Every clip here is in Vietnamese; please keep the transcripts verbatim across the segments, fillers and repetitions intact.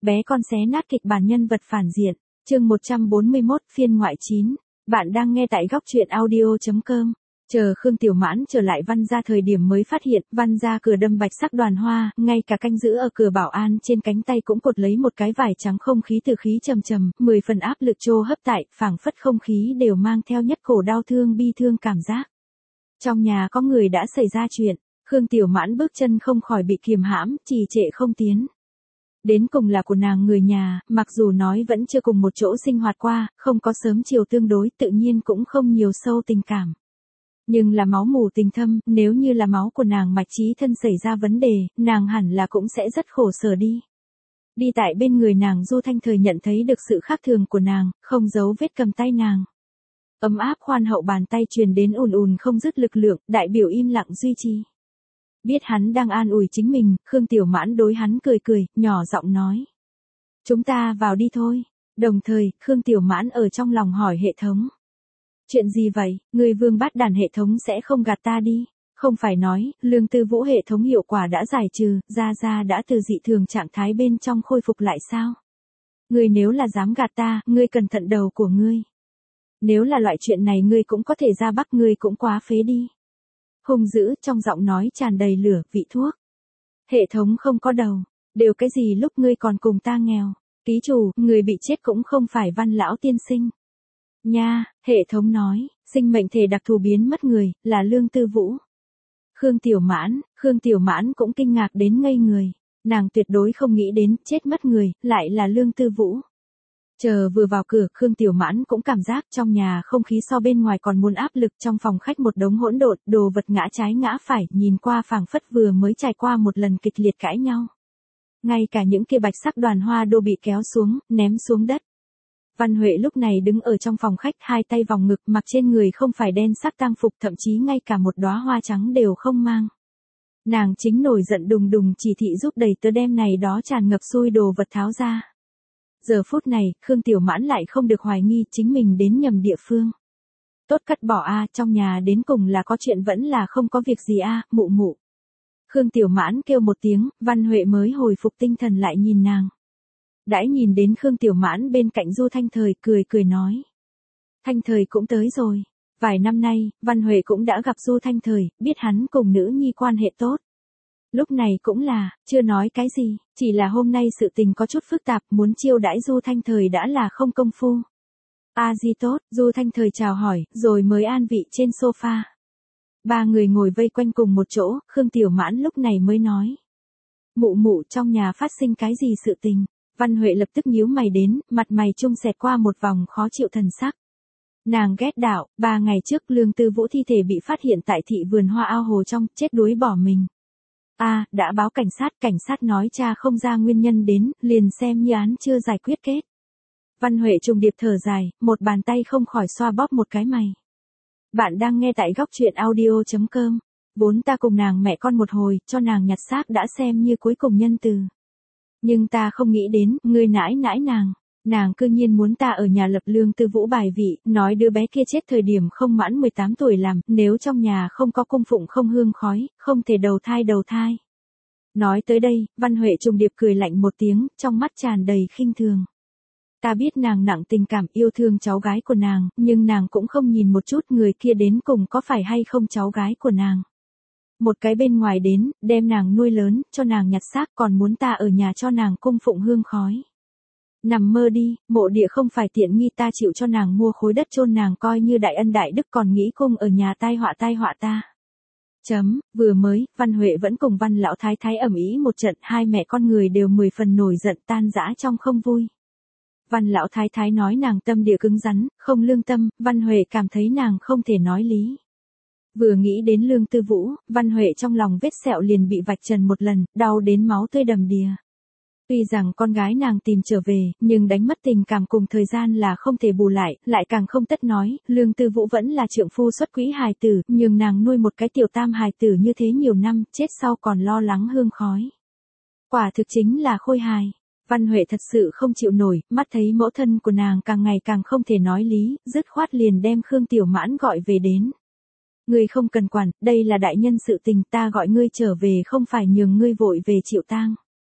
bé con xé nát kịch bản nhân vật phản diện. Chương một trăm bốn mươi mốt, phiên ngoại chín. Bạn đang nghe tại góc truyện audio chấm com. Chờ Khương Tiểu Mãn trở lại Văn gia thời điểm mới phát hiện, Văn gia cửa đâm bạch sắc đoàn hoa, ngay cả canh giữ ở cửa bảo an trên cánh tay cũng cột lấy một cái vải trắng, không khí từ khí trầm trầm, mười phần áp lực trô hấp tại, phảng phất không khí đều mang theo nhất cổ đau thương bi thương cảm giác. Trong nhà có người đã xảy ra chuyện, Khương Tiểu Mãn bước chân không khỏi bị kiềm hãm, trì trệ không tiến. Đến cùng là của nàng người nhà, mặc dù nói vẫn chưa cùng một chỗ sinh hoạt qua, không có sớm chiều tương đối, tự nhiên cũng không nhiều sâu tình cảm. Nhưng là máu mủ tình thâm, nếu như là máu của nàng mạch trí thân xảy ra vấn đề, nàng hẳn là cũng sẽ rất khổ sở đi. Đi tại bên người nàng Du Thanh Thời nhận thấy được sự khác thường của nàng, không giấu vết cầm tay nàng. Ấm áp khoan hậu bàn tay truyền đến ùn ùn không dứt lực lượng, đại biểu im lặng duy trì. Biết hắn đang an ủi chính mình, Khương Tiểu Mãn đối hắn cười cười, nhỏ giọng nói. Chúng ta vào đi thôi. Đồng thời, Khương Tiểu Mãn ở trong lòng hỏi hệ thống. Chuyện gì vậy, người vương bát đàn hệ thống sẽ không gạt ta đi. Không phải nói, Lương Tư Vũ hệ thống hiệu quả đã giải trừ, Gia Gia đã từ dị thường trạng thái bên trong khôi phục lại sao? Ngươi nếu là dám gạt ta, ngươi cẩn thận đầu của ngươi. Nếu là loại chuyện này ngươi cũng có thể ra bắt, ngươi cũng quá phế đi. Hung dữ, trong giọng nói tràn đầy lửa, vị thuốc. Hệ thống không có đầu, đều cái gì lúc ngươi còn cùng ta nghèo. Ký chủ, người bị chết cũng không phải Văn lão tiên sinh. Nha, hệ thống nói, sinh mệnh thể đặc thù biến mất người, là Lương Tư Vũ. Khương Tiểu Mãn, Khương Tiểu Mãn cũng kinh ngạc đến ngây người. Nàng tuyệt đối không nghĩ đến, chết mất người, lại là Lương Tư Vũ. Chờ vừa vào cửa, Khương Tiểu Mãn cũng cảm giác trong nhà không khí so bên ngoài còn muốn áp lực, trong phòng khách một đống hỗn độn, đồ vật ngã trái ngã phải, nhìn qua phảng phất vừa mới trải qua một lần kịch liệt cãi nhau. Ngay cả những kia bạch sắc đoàn hoa đô bị kéo xuống, ném xuống đất. Văn Huệ lúc này đứng ở trong phòng khách, hai tay vòng ngực, mặc trên người không phải đen sắc tang phục, thậm chí ngay cả một đóa hoa trắng đều không mang. Nàng chính nổi giận đùng đùng chỉ thị giúp đầy tớ đem này đó tràn ngập xui đồ vật tháo ra. Giờ phút này, Khương Tiểu Mãn lại không được hoài nghi chính mình đến nhầm địa phương. Tốt cắt bỏ a, trong nhà đến cùng là có chuyện vẫn là không có việc gì a, mụ mụ. Khương Tiểu Mãn kêu một tiếng, Văn Huệ mới hồi phục tinh thần lại nhìn nàng. Đãi nhìn đến Khương Tiểu Mãn bên cạnh Du Thanh Thời, cười cười nói. Thanh Thời cũng tới rồi. Vài năm nay, Văn Huệ cũng đã gặp Du Thanh Thời, biết hắn cùng nữ nhi quan hệ tốt. Lúc này cũng là, chưa nói cái gì, chỉ là hôm nay sự tình có chút phức tạp, muốn chiêu đãi Du Thanh Thời đã là không công phu. A Di tốt, Du Thanh Thời chào hỏi, rồi mới an vị trên sofa. Ba người ngồi vây quanh cùng một chỗ, Khương Tiểu Mãn lúc này mới nói. Mụ mụ, trong nhà phát sinh cái gì sự tình? Văn Huệ lập tức nhíu mày đến, mặt mày trung xẹt qua một vòng khó chịu thần sắc. Nàng ghét đạo, ba ngày trước Lương Tư Vũ thi thể bị phát hiện tại thị vườn hoa ao hồ trong, chết đuối bỏ mình. A, à, đã báo cảnh sát, cảnh sát nói cha không ra nguyên nhân đến, liền xem như án chưa giải quyết kết. Văn Huệ trùng điệp thở dài, một bàn tay không khỏi xoa bóp một cái mày. Bạn đang nghe tại góc truyện audio chấm com. Vốn ta cùng nàng mẹ con một hồi, cho nàng nhặt xác đã xem như cuối cùng nhân từ. Nhưng ta không nghĩ đến, ngươi nãi nãi nàng. Nàng cư nhiên muốn ta ở nhà lập Lương Tư Vũ bài vị, nói đứa bé kia chết thời điểm không mãn mười tám tuổi làm, nếu trong nhà không có cung phụng không hương khói, không thể đầu thai đầu thai. Nói tới đây, Văn Huệ trùng điệp cười lạnh một tiếng, trong mắt tràn đầy khinh thường. Ta biết nàng nặng tình cảm yêu thương cháu gái của nàng, nhưng nàng cũng không nhìn một chút người kia đến cùng có phải hay không cháu gái của nàng. Một cái bên ngoài đến, đem nàng nuôi lớn, cho nàng nhặt xác, còn muốn ta ở nhà cho nàng cung phụng hương khói. Nằm mơ đi, mộ địa không phải tiện nghi ta chịu cho nàng mua khối đất chôn nàng coi như đại ân đại đức, còn nghĩ cung ở nhà tai họa tai họa ta. Chấm, vừa mới, Văn Huệ vẫn cùng Văn lão thái thái ầm ĩ một trận, hai mẹ con người đều mười phần nổi giận, tan rã trong không vui. Văn lão thái thái nói nàng tâm địa cứng rắn, không lương tâm, Văn Huệ cảm thấy nàng không thể nói lý. Vừa nghĩ đến Lương Tư Vũ, Văn Huệ trong lòng vết sẹo liền bị vạch trần một lần, đau đến máu tươi đầm đìa. Tuy rằng con gái nàng tìm trở về, nhưng đánh mất tình cảm cùng thời gian là không thể bù lại, lại càng không tất nói, Lương Tư Vũ vẫn là trượng phu xuất quỹ hài tử, nhưng nàng nuôi một cái tiểu tam hài tử như thế nhiều năm, chết sau còn lo lắng hương khói. Quả thực chính là khôi hài. Văn Huệ thật sự không chịu nổi, mắt thấy mẫu thân của nàng càng ngày càng không thể nói lý, dứt khoát liền đem Khương Tiểu Mãn gọi về đến. Ngươi không cần quản, đây là đại nhân sự tình, ta gọi ngươi trở về không phải nhường ngươi vội về chịu tang.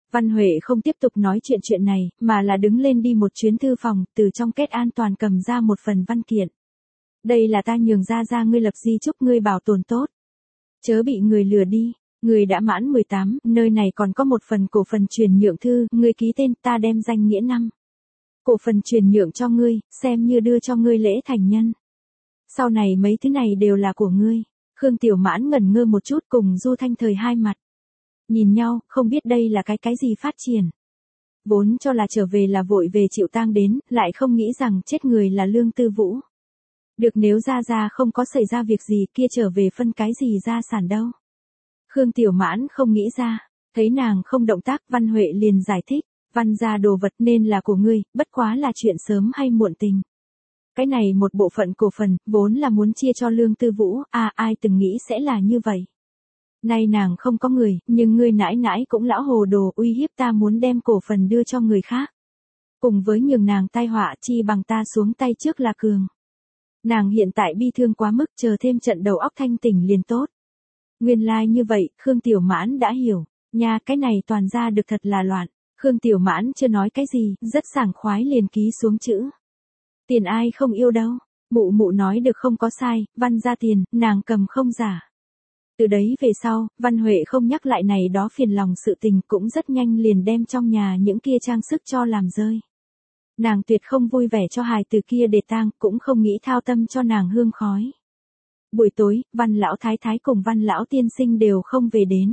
Văn Huệ không tiếp tục nói chuyện chuyện này, mà là đứng lên đi một chuyến thư phòng, từ trong kết an toàn cầm ra một phần văn kiện. Đây là ta nhường ra ra ngươi lập di chúc ngươi bảo tồn tốt. Chớ bị người lừa đi, ngươi đã mãn mười tám, nơi này còn có một phần cổ phần chuyển nhượng thư, ngươi ký tên, ta đem danh nghĩa năm. Cổ phần chuyển nhượng cho ngươi, xem như đưa cho ngươi lễ thành nhân. Sau này mấy thứ này đều là của ngươi. Khương Tiểu Mãn ngẩn ngơ một chút cùng Du Thanh Thời hai mặt. Nhìn nhau, không biết đây là cái cái gì phát triển. Vốn cho là trở về là vội về chịu tang đến, lại không nghĩ rằng chết người là Lương Tư Vũ. Được nếu ra ra không có xảy ra việc gì kia trở về phân cái gì gia sản đâu. Khương Tiểu Mãn không nghĩ ra, thấy nàng không động tác Văn Huệ liền giải thích, Văn gia đồ vật nên là của ngươi, bất quá là chuyện sớm hay muộn tình. Cái này một bộ phận cổ phần, vốn là muốn chia cho Lương Tư Vũ, à ai từng nghĩ sẽ là như vậy. Nay nàng không có người, nhưng ngươi nãi nãi cũng lão hồ đồ uy hiếp ta muốn đem cổ phần đưa cho người khác. Cùng với nhường nàng tai họa chi bằng ta xuống tay trước là cường. Nàng hiện tại bi thương quá mức chờ thêm trận đầu óc thanh tỉnh liền tốt. Nguyên lai like như vậy, Khương Tiểu Mãn đã hiểu, nha cái này toàn ra được thật là loạn. Khương Tiểu Mãn chưa nói cái gì, rất sảng khoái liền ký xuống chữ. Tiền ai không yêu đâu, mụ mụ nói được không có sai, Văn ra tiền, nàng cầm không giả. Từ đấy về sau, Văn Huệ không nhắc lại này đó phiền lòng sự tình cũng rất nhanh liền đem trong nhà những kia trang sức cho làm rơi. Nàng tuyệt không vui vẻ cho hài từ kia để tang, cũng không nghĩ thao tâm cho nàng hương khói. Buổi tối, Văn Lão Thái Thái cùng Văn Lão Tiên Sinh đều không về đến.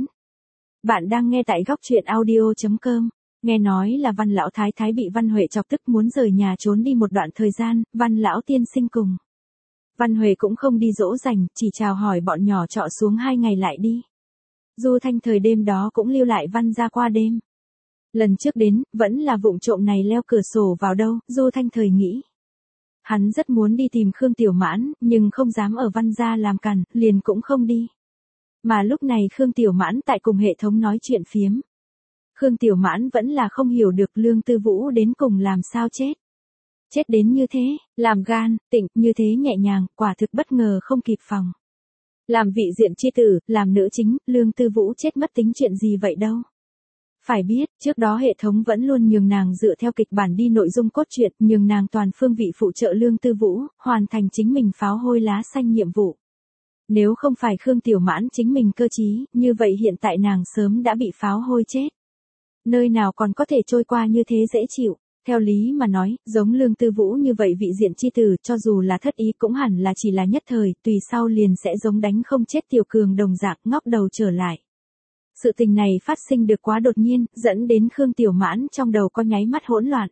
Bạn đang nghe tại góc truyện audio chấm com. Nghe nói là Văn Lão Thái Thái bị Văn Huệ chọc tức muốn rời nhà trốn đi một đoạn thời gian, Văn Lão Tiên Sinh cùng. Văn Huệ cũng không đi dỗ dành, chỉ chào hỏi bọn nhỏ trọ xuống hai ngày lại đi. Du Thanh Thời đêm đó cũng lưu lại Văn ra qua đêm. Lần trước đến, vẫn là vụng trộm này leo cửa sổ vào đâu, Du Thanh Thời nghĩ. Hắn rất muốn đi tìm Khương Tiểu Mãn, nhưng không dám ở Văn gia làm cằn, liền cũng không đi. Mà lúc này Khương Tiểu Mãn tại cùng hệ thống nói chuyện phiếm. Khương Tiểu Mãn vẫn là không hiểu được Lương Tư Vũ đến cùng làm sao chết. Chết đến như thế, làm gan, tịnh, như thế nhẹ nhàng, quả thực bất ngờ không kịp phòng. Làm vị diện chi tử, làm nữ chính, Lương Tư Vũ chết mất tính chuyện gì vậy đâu. Phải biết, trước đó hệ thống vẫn luôn nhường nàng dựa theo kịch bản đi nội dung cốt truyện, nhường nàng toàn phương vị phụ trợ Lương Tư Vũ, hoàn thành chính mình pháo hôi lá xanh nhiệm vụ. Nếu không phải Khương Tiểu Mãn chính mình cơ trí, như vậy hiện tại nàng sớm đã bị pháo hôi chết. Nơi nào còn có thể trôi qua như thế dễ chịu. Theo lý mà nói, giống Lương Tư Vũ như vậy vị diện chi tử cho dù là thất ý cũng hẳn là chỉ là nhất thời, tùy sau liền sẽ giống đánh không chết Tiểu Cường đồng dạng ngóc đầu trở lại. Sự tình này phát sinh được quá đột nhiên, dẫn đến Khương Tiểu Mãn trong đầu có nháy mắt hỗn loạn.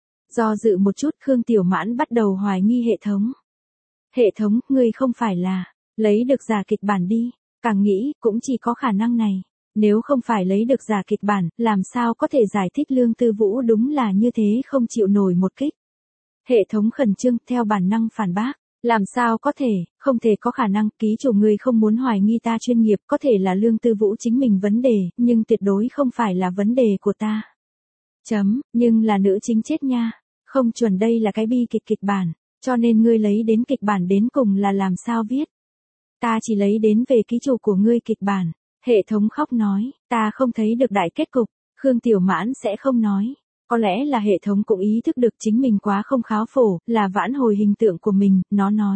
Do dự một chút Khương Tiểu Mãn bắt đầu hoài nghi hệ thống. Hệ thống, ngươi không phải là, lấy được giả kịch bản đi, càng nghĩ, cũng chỉ có khả năng này. Nếu không phải lấy được giả kịch bản, làm sao có thể giải thích Lương Tư Vũ đúng là như thế không chịu nổi một kích. Hệ thống khẩn trương theo bản năng phản bác. Làm sao có thể, không thể có khả năng, ký chủ người không muốn hoài nghi ta chuyên nghiệp, có thể là Lương Tư Vũ chính mình vấn đề, nhưng tuyệt đối không phải là vấn đề của ta. Chấm, nhưng là nữ chính chết nha. Không chuẩn đây là cái bi kịch kịch bản, cho nên ngươi lấy đến kịch bản đến cùng là làm sao viết. Ta chỉ lấy đến về ký chủ của ngươi kịch bản. Hệ thống khóc nói, ta không thấy được đại kết cục, Khương Tiểu Mãn sẽ không nói. Có lẽ là hệ thống cũng ý thức được chính mình quá không kháo phổ, là vãn hồi hình tượng của mình, nó nói.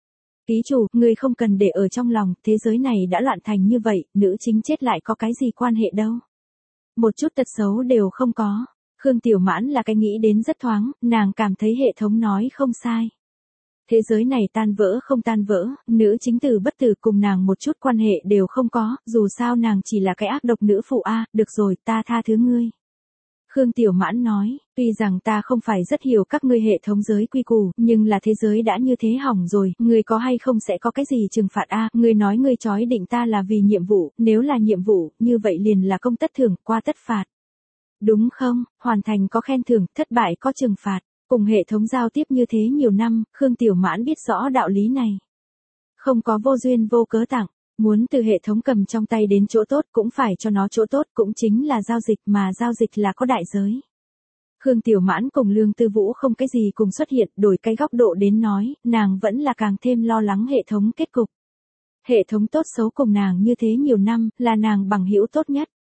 Ký chủ, ngươi không cần để ở trong lòng, thế giới này đã loạn thành như vậy, nữ chính chết lại có cái gì quan hệ đâu. Một chút tật xấu đều không có. Khương Tiểu Mãn là cái nghĩ đến rất thoáng, nàng cảm thấy hệ thống nói không sai. Thế giới này tan vỡ không tan vỡ, nữ chính tử bất tử cùng nàng một chút quan hệ đều không có, dù sao nàng chỉ là cái ác độc nữ phụ a, được rồi, ta tha thứ ngươi. Khương Tiểu Mãn nói, tuy rằng ta không phải rất hiểu các ngươi hệ thống giới quy củ, nhưng là thế giới đã như thế hỏng rồi, ngươi có hay không sẽ có cái gì trừng phạt a, ngươi nói ngươi chói định ta là vì nhiệm vụ, nếu là nhiệm vụ, như vậy liền là công tất thưởng, qua tất phạt. Đúng không, hoàn thành có khen thưởng, thất bại có trừng phạt. Cùng hệ thống giao tiếp như thế nhiều năm, Khương Tiểu Mãn biết rõ đạo lý này. Không có vô duyên vô cớ tặng, muốn từ hệ thống cầm trong tay đến chỗ tốt cũng phải cho nó chỗ tốt, cũng chính là giao dịch, mà giao dịch là có đại giới. Khương Tiểu Mãn cùng Lương Tư Vũ không cái gì cùng xuất hiện, đổi cái góc độ đến nói, nàng vẫn là càng thêm lo lắng hệ thống kết cục. Hệ thống tốt xấu cùng nàng như thế nhiều năm, là nàng bằng hữu tốt nhất.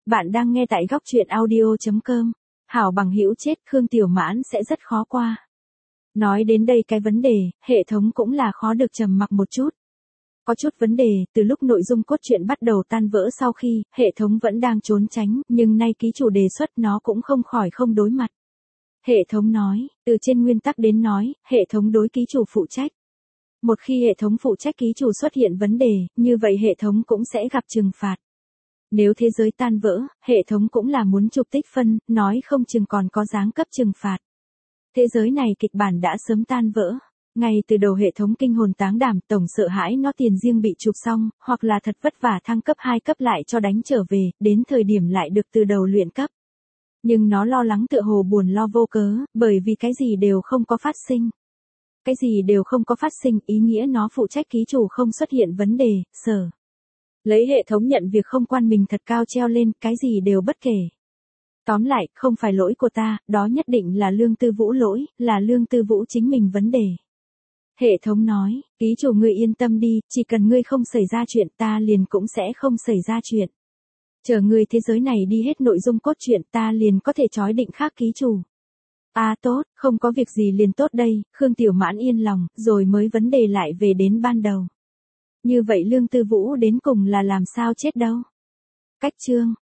Bạn đang nghe tại góc truyện audio chấm com. Hảo bằng hữu chết, Khương Tiểu Mãn sẽ rất khó qua. Nói đến đây cái vấn đề, hệ thống cũng là khó được trầm mặc một chút. Có chút vấn đề, từ lúc nội dung cốt truyện bắt đầu tan vỡ sau khi, hệ thống vẫn đang trốn tránh, nhưng nay ký chủ đề xuất nó cũng không khỏi không đối mặt. Hệ thống nói, từ trên nguyên tắc đến nói, hệ thống đối ký chủ phụ trách. Một khi hệ thống phụ trách ký chủ xuất hiện vấn đề, như vậy hệ thống cũng sẽ gặp trừng phạt. Nếu thế giới tan vỡ, hệ thống cũng là muốn chụp tích phân, nói không chừng còn có giáng cấp trừng phạt. Thế giới này kịch bản đã sớm tan vỡ. Ngay từ đầu hệ thống kinh hồn táng đảm, tổng sợ hãi nó tiền riêng bị chụp xong, hoặc là thật vất vả thăng cấp hai cấp lại cho đánh trở về, đến thời điểm lại được từ đầu luyện cấp. Nhưng nó lo lắng tựa hồ buồn lo vô cớ, bởi vì cái gì đều không có phát sinh. Cái gì đều không có phát sinh, ý nghĩa nó phụ trách ký chủ không xuất hiện vấn đề, sở. Lấy hệ thống nhận việc không quan mình thật cao treo lên, cái gì đều bất kể. Tóm lại, không phải lỗi của ta, đó nhất định là Lương Tư Vũ lỗi, là Lương Tư Vũ chính mình vấn đề. Hệ thống nói, ký chủ ngươi yên tâm đi, chỉ cần ngươi không xảy ra chuyện ta liền cũng sẽ không xảy ra chuyện. Chờ ngươi thế giới này đi hết nội dung cốt truyện ta liền có thể chói định khác ký chủ. À tốt, không có việc gì liền tốt đây, Khương Tiểu Mãn yên lòng, rồi mới vấn đề lại về đến ban đầu. Như vậy Lương Tư Vũ đến cùng là làm sao chết đâu? Cách chương,